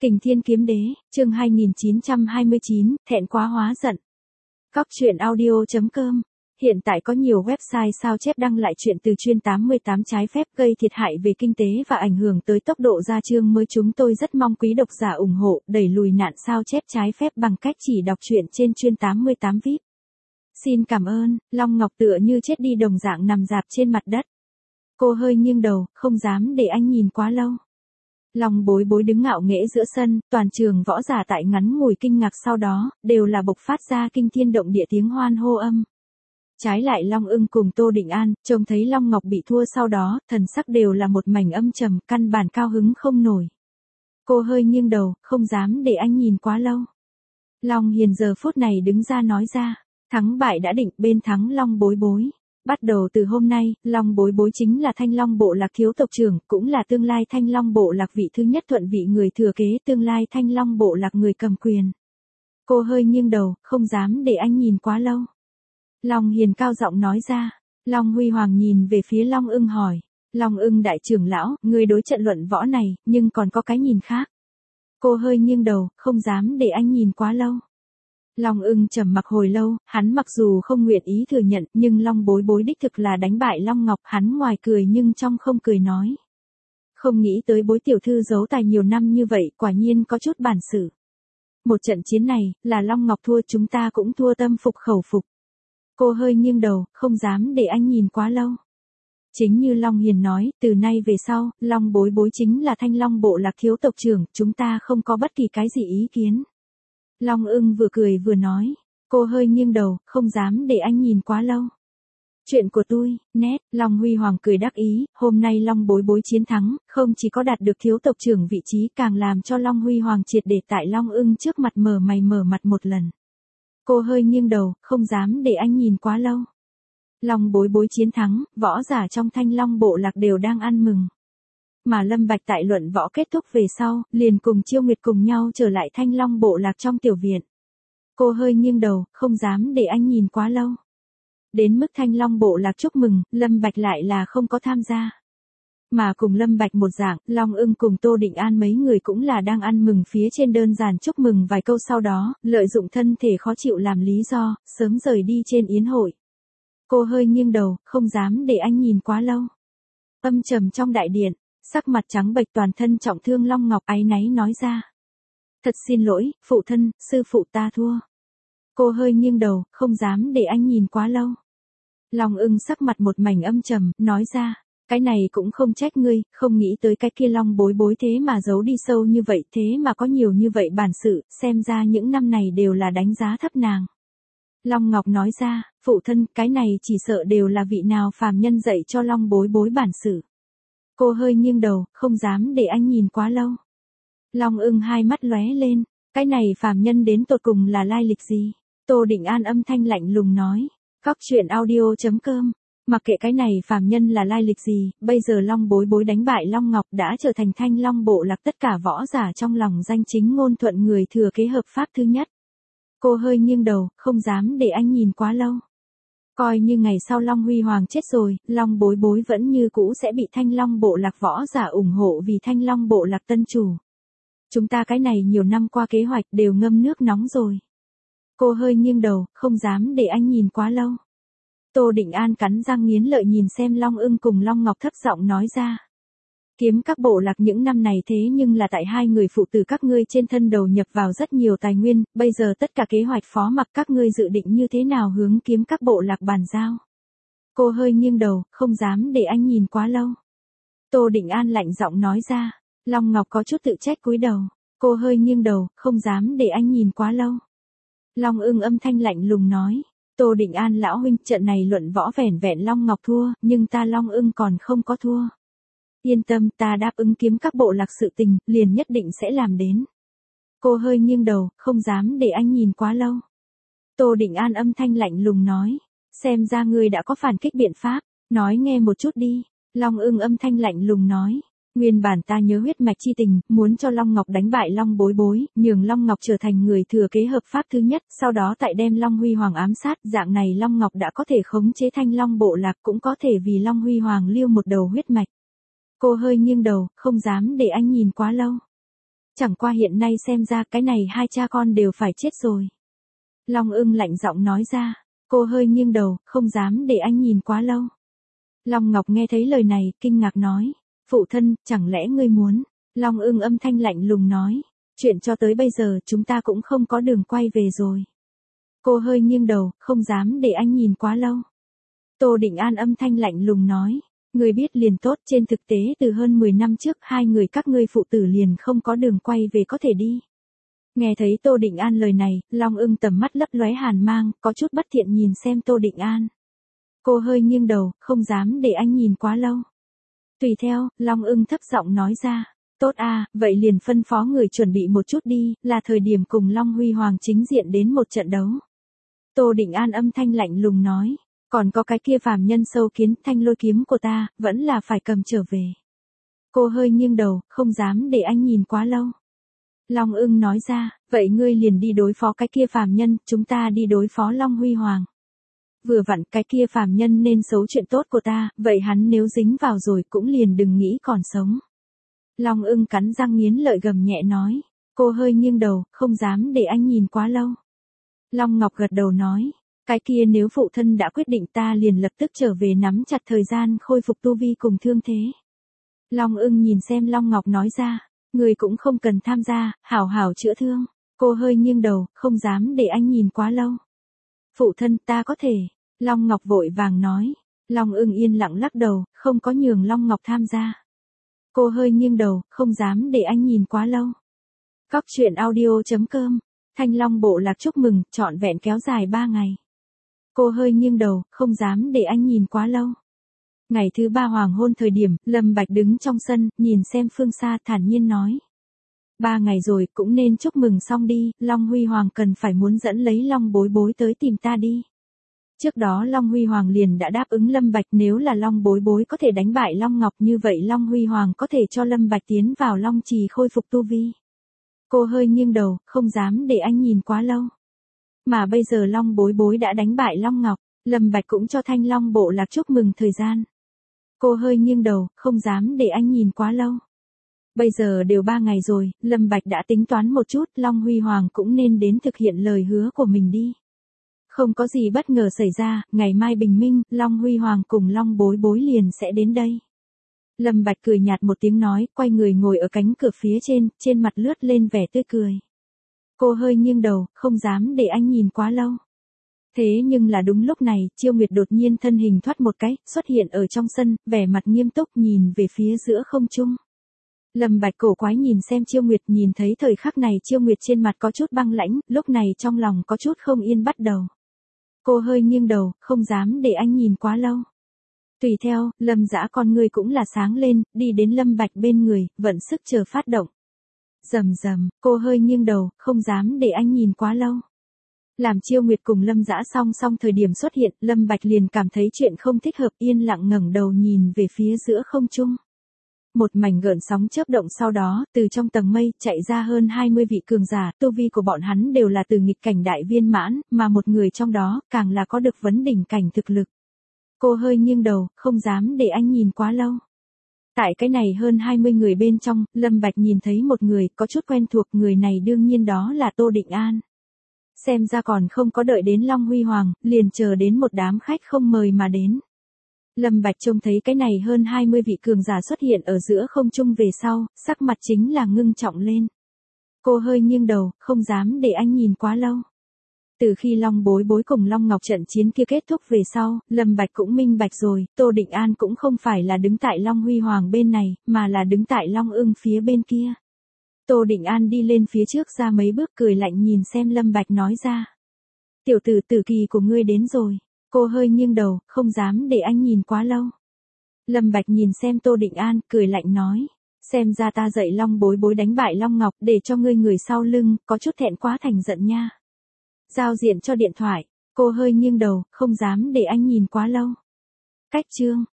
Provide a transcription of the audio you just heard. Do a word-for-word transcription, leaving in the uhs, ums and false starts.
Kình Thiên Kiếm Đế, chương hai nghìn chín trăm hai mươi chín, thẹn quá hóa giận. Cóc truyện audio chấm com. Hiện tại có nhiều website sao chép đăng lại chuyện từ chuyên tám mươi tám trái phép gây thiệt hại về kinh tế và ảnh hưởng tới tốc độ ra chương mới. Chúng tôi rất mong quý độc giả ủng hộ, đẩy lùi nạn sao chép trái phép bằng cách chỉ đọc truyện trên chuyên tám mươi tám vi ai pi. Xin cảm ơn. Long Ngọc tựa như chết đi đồng dạng nằm rạp trên mặt đất. Cô hơi nghiêng đầu, không dám để anh nhìn quá lâu. Long Bối Bối đứng ngạo nghễ giữa sân, toàn trường võ giả tại ngắn ngủi kinh ngạc, sau đó đều là bộc phát ra kinh thiên động địa tiếng hoan hô âm. Trái lại Long Ưng cùng Tô Định An, trông thấy Long Ngọc bị thua sau đó, thần sắc đều là một mảnh âm trầm, căn bản cao hứng không nổi. Cô hơi nghiêng đầu, không dám để anh nhìn quá lâu. Long Hiền giờ phút này đứng ra nói ra, thắng bại đã định, bên thắng Long Bối Bối. Bắt đầu từ hôm nay, Long Bối Bối chính là Thanh Long Bộ Lạc thiếu tộc trưởng, cũng là tương lai Thanh Long Bộ Lạc vị thứ nhất thuận vị người thừa kế, tương lai Thanh Long Bộ Lạc người cầm quyền. Cô hơi nghiêng đầu, không dám để anh nhìn quá lâu. Long Hiền cao giọng nói ra. Long Huy Hoàng nhìn về phía Long Ưng hỏi. Long Ưng đại trưởng lão, người đối trận luận võ này, nhưng còn có cái nhìn khác. Cô hơi nghiêng đầu, không dám để anh nhìn quá lâu. Long Ưng trầm mặc hồi lâu, hắn mặc dù không nguyện ý thừa nhận, nhưng Long Bối Bối đích thực là đánh bại Long Ngọc, hắn ngoài cười nhưng trong không cười nói. Không nghĩ tới Bối tiểu thư giấu tài nhiều năm như vậy, quả nhiên có chút bản sự. Một trận chiến này, là Long Ngọc thua, chúng ta cũng thua tâm phục khẩu phục. Cô hơi nghiêng đầu, không dám để anh nhìn quá lâu. Chính như Long Hiền nói, từ nay về sau, Long Bối Bối chính là Thanh Long Bộ Lạc thiếu tộc trưởng, chúng ta không có bất kỳ cái gì ý kiến. Long Ưng vừa cười vừa nói, cô hơi nghiêng đầu, không dám để anh nhìn quá lâu. Chuyện của tôi, nét, Long Huy Hoàng cười đắc ý, hôm nay Long Bối Bối chiến thắng, không chỉ có đạt được thiếu tộc trưởng vị trí, càng làm cho Long Huy Hoàng triệt để tại Long Ưng trước mặt mở mày mở mặt một lần. Cô hơi nghiêng đầu, không dám để anh nhìn quá lâu. Long Bối Bối chiến thắng, võ giả trong Thanh Long Bộ Lạc đều đang ăn mừng. Mà Lâm Bạch tại luận võ kết thúc về sau, liền cùng Chiêu Nguyệt cùng nhau trở lại Thanh Long Bộ Lạc trong tiểu viện. Cô hơi nghiêng đầu, không dám để anh nhìn quá lâu. Đến mức Thanh Long Bộ Lạc chúc mừng, Lâm Bạch lại là không có tham gia. Mà cùng Lâm Bạch một dạng, Long Ưng cùng Tô Định An mấy người cũng là đang ăn mừng phía trên đơn giản chúc mừng vài câu, sau đó, lợi dụng thân thể khó chịu làm lý do, sớm rời đi trên yến hội. Cô hơi nghiêng đầu, không dám để anh nhìn quá lâu. Âm trầm trong đại điện. Sắc mặt trắng bệch, toàn thân trọng thương Long Ngọc áy náy nói ra. Thật xin lỗi, phụ thân, sư phụ ta thua. Cô hơi nghiêng đầu, không dám để anh nhìn quá lâu. Long Ưng sắc mặt một mảnh âm trầm, nói ra. Cái này cũng không trách ngươi, không nghĩ tới cái kia Long Bối Bối thế mà giấu đi sâu như vậy, thế mà có nhiều như vậy bản sự, xem ra những năm này đều là đánh giá thấp nàng. Long Ngọc nói ra, phụ thân, cái này chỉ sợ đều là vị nào phàm nhân dạy cho Long Bối Bối bản sự. Cô hơi nghiêng đầu, không dám để anh nhìn quá lâu. Long Ưng hai mắt lóe lên, cái này phàm nhân đến tột cùng là lai lịch gì? Tô Định An âm thanh lạnh lùng nói, cóc truyện audio chấm com. Mặc kệ cái này phàm nhân là lai lịch gì, bây giờ Long Bối Bối đánh bại Long Ngọc đã trở thành Thanh Long Bộ Lạc tất cả võ giả trong lòng danh chính ngôn thuận người thừa kế hợp pháp thứ nhất. Cô hơi nghiêng đầu, không dám để anh nhìn quá lâu. Coi như ngày sau Long Huy Hoàng chết rồi, Long Bối Bối vẫn như cũ sẽ bị Thanh Long Bộ Lạc võ giả ủng hộ vì Thanh Long Bộ Lạc tân chủ. Chúng ta cái này nhiều năm qua kế hoạch đều ngâm nước nóng rồi. Cô hơi nghiêng đầu, không dám để anh nhìn quá lâu. Tô Định An cắn răng nghiến lợi nhìn xem Long Ưng cùng Long Ngọc, thấp giọng nói ra. Kiếm các bộ lạc những năm này thế nhưng là tại hai người phụ tử các ngươi trên thân đầu nhập vào rất nhiều tài nguyên, bây giờ tất cả kế hoạch phó mặc các ngươi dự định như thế nào hướng kiếm các bộ lạc bàn giao. Cô hơi nghiêng đầu, không dám để anh nhìn quá lâu. Tô Định An lạnh giọng nói ra. Long Ngọc có chút tự trách cúi đầu. Cô hơi nghiêng đầu, không dám để anh nhìn quá lâu. Long Ưng âm thanh lạnh lùng nói. Tô Định An lão huynh, trận này luận võ vẻn vẹn Long Ngọc thua, nhưng ta Long Ưng còn không có thua. Yên tâm, ta đáp ứng kiếm các bộ lạc sự tình, liền nhất định sẽ làm đến. Cô hơi nghiêng đầu, không dám để anh nhìn quá lâu. Tô Định An âm thanh lạnh lùng nói. Xem ra ngươi đã có phản kích biện pháp, nói nghe một chút đi. Long Ưng âm thanh lạnh lùng nói. Nguyên bản ta nhớ huyết mạch chi tình, muốn cho Long Ngọc đánh bại Long Bối Bối, nhường Long Ngọc trở thành người thừa kế hợp pháp thứ nhất, sau đó tại đem Long Huy Hoàng ám sát, dạng này Long Ngọc đã có thể khống chế Thanh Long Bộ Lạc, cũng có thể vì Long Huy Hoàng lưu một đầu huyết mạch. Cô hơi nghiêng đầu, không dám để anh nhìn quá lâu. Chẳng qua hiện nay xem ra cái này hai cha con đều phải chết rồi. Long Ưng lạnh giọng nói ra. Cô hơi nghiêng đầu, không dám để anh nhìn quá lâu. Long Ngọc nghe thấy lời này, kinh ngạc nói. Phụ thân, chẳng lẽ ngươi muốn? Long Ưng âm thanh lạnh lùng nói. Chuyện cho tới bây giờ chúng ta cũng không có đường quay về rồi. Cô hơi nghiêng đầu, không dám để anh nhìn quá lâu. Tô Định An âm thanh lạnh lùng nói. Người biết liền tốt, trên thực tế từ hơn mười năm trước hai người các ngươi phụ tử liền không có đường quay về có thể đi. Nghe thấy Tô Định An lời này, Long Ưng tầm mắt lấp lóe hàn mang, có chút bất thiện nhìn xem Tô Định An. Cô hơi nghiêng đầu, không dám để anh nhìn quá lâu. Tùy theo, Long Ưng thấp giọng nói ra. Tốt à, vậy liền phân phó người chuẩn bị một chút đi, là thời điểm cùng Long Huy Hoàng chính diện đến một trận đấu. Tô Định An âm thanh lạnh lùng nói. Còn có cái kia phàm nhân sâu kiến, thanh lôi kiếm của ta, vẫn là phải cầm trở về. Cô hơi nghiêng đầu, không dám để anh nhìn quá lâu. Long Ưng nói ra, vậy ngươi liền đi đối phó cái kia phàm nhân, chúng ta đi đối phó Long Huy Hoàng. Vừa vặn cái kia phàm nhân nên xấu chuyện tốt của ta, vậy hắn nếu dính vào rồi cũng liền đừng nghĩ còn sống. Long Ưng cắn răng nghiến lợi gầm nhẹ nói. Cô hơi nghiêng đầu, không dám để anh nhìn quá lâu. Long Ngọc gật đầu nói. Cái kia nếu phụ thân đã quyết định ta liền lập tức trở về nắm chặt thời gian khôi phục tu vi cùng thương thế. Long Ưng nhìn xem Long Ngọc nói ra. Người cũng không cần tham gia, hảo hảo chữa thương. Cô hơi nghiêng đầu, không dám để anh nhìn quá lâu. Phụ thân ta có thể. Long Ngọc vội vàng nói. Long Ưng yên lặng lắc đầu, không có nhường Long Ngọc tham gia. Cô hơi nghiêng đầu, không dám để anh nhìn quá lâu. Góc truyện audio chấm com. Thanh Long bộ lạc chúc mừng, trọn vẹn kéo dài ba ngày. Cô hơi nghiêng đầu, không dám để anh nhìn quá lâu. Ngày thứ ba hoàng hôn thời điểm, Lâm Bạch đứng trong sân, nhìn xem phương xa thản nhiên nói. Ba ngày rồi, cũng nên chúc mừng xong đi, Long Huy Hoàng cần phải muốn dẫn lấy Long Bối Bối tới tìm ta đi. Trước đó Long Huy Hoàng liền đã đáp ứng Lâm Bạch nếu là Long Bối Bối có thể đánh bại Long Ngọc như vậy Long Huy Hoàng có thể cho Lâm Bạch tiến vào Long Trì khôi phục tu vi. Cô hơi nghiêng đầu, không dám để anh nhìn quá lâu. Mà bây giờ Long Bối Bối đã đánh bại Long Ngọc, Lâm Bạch cũng cho Thanh Long bộ lạc chúc mừng thời gian. Cô hơi nghiêng đầu, không dám để anh nhìn quá lâu. Bây giờ đều ba ngày rồi, Lâm Bạch đã tính toán một chút, Long Huy Hoàng cũng nên đến thực hiện lời hứa của mình đi. Không có gì bất ngờ xảy ra, ngày mai bình minh, Long Huy Hoàng cùng Long Bối Bối liền sẽ đến đây. Lâm Bạch cười nhạt một tiếng nói, quay người ngồi ở cánh cửa phía trên, trên mặt lướt lên vẻ tươi cười. Cô hơi nghiêng đầu, không dám để anh nhìn quá lâu. Thế nhưng là đúng lúc này, Chiêu Nguyệt đột nhiên thân hình thoát một cái, xuất hiện ở trong sân, vẻ mặt nghiêm túc nhìn về phía giữa không trung. Lâm Bạch cổ quái nhìn xem Chiêu Nguyệt, nhìn thấy thời khắc này Chiêu Nguyệt trên mặt có chút băng lãnh, lúc này trong lòng có chút không yên bắt đầu. Cô hơi nghiêng đầu, không dám để anh nhìn quá lâu. Tùy theo, Lâm Dã con người cũng là sáng lên, đi đến Lâm Bạch bên người, vận sức chờ phát động. Rầm rầm, cô hơi nghiêng đầu, không dám để anh nhìn quá lâu. Làm Chiêu Nguyệt cùng Lâm Dã song song thời điểm xuất hiện, Lâm Bạch liền cảm thấy chuyện không thích hợp, yên lặng ngẩng đầu nhìn về phía giữa không trung. Một mảnh gợn sóng chớp động sau đó, từ trong tầng mây, chạy ra hơn hai mươi vị cường giả, tu vi của bọn hắn đều là từ nghịch cảnh đại viên mãn, mà một người trong đó, càng là có được vấn đỉnh cảnh thực lực. Cô hơi nghiêng đầu, không dám để anh nhìn quá lâu. Tại cái này hơn hai mươi người bên trong, Lâm Bạch nhìn thấy một người, có chút quen thuộc, người này đương nhiên đó là Tô Định An. Xem ra còn không có đợi đến Long Huy Hoàng, liền chờ đến một đám khách không mời mà đến. Lâm Bạch trông thấy cái này hơn hai mươi vị cường giả xuất hiện ở giữa không trung về sau, sắc mặt chính là ngưng trọng lên. Cô hơi nghiêng đầu, không dám để anh nhìn quá lâu. Từ khi Long Bối Bối cùng Long Ngọc trận chiến kia kết thúc về sau, Lâm Bạch cũng minh bạch rồi, Tô Định An cũng không phải là đứng tại Long Huy Hoàng bên này, mà là đứng tại Long Ưng phía bên kia. Tô Định An đi lên phía trước ra mấy bước cười lạnh nhìn xem Lâm Bạch nói ra. Tiểu tử tử kỳ của ngươi đến rồi. Cô hơi nghiêng đầu, không dám để anh nhìn quá lâu. Lâm Bạch nhìn xem Tô Định An, cười lạnh nói. Xem ra ta dạy Long Bối Bối đánh bại Long Ngọc để cho ngươi người sau lưng, có chút thẹn quá thành giận nha. Giao diện cho điện thoại. Cô hơi nghiêng đầu, không dám để anh nhìn quá lâu. Cách chương.